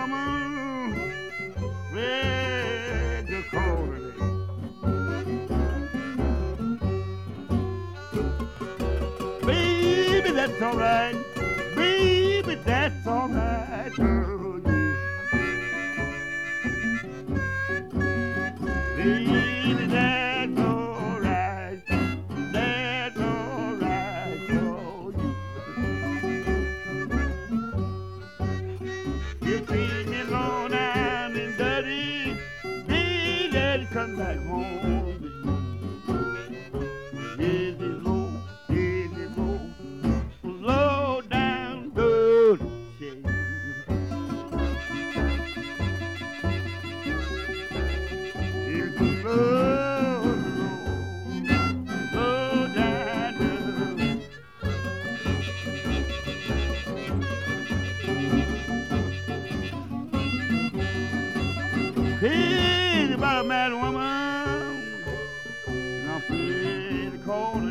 woman, red the cold. Baby, that's alright. Baby, that's alright. Oh, yeah. Baby, that's alright. That's alright. Oh, yeah. You treat me low down and dirty. Baby, come back home. Low down good shade. It's low down good. Crazy about a mad woman. And I'm pretty cold.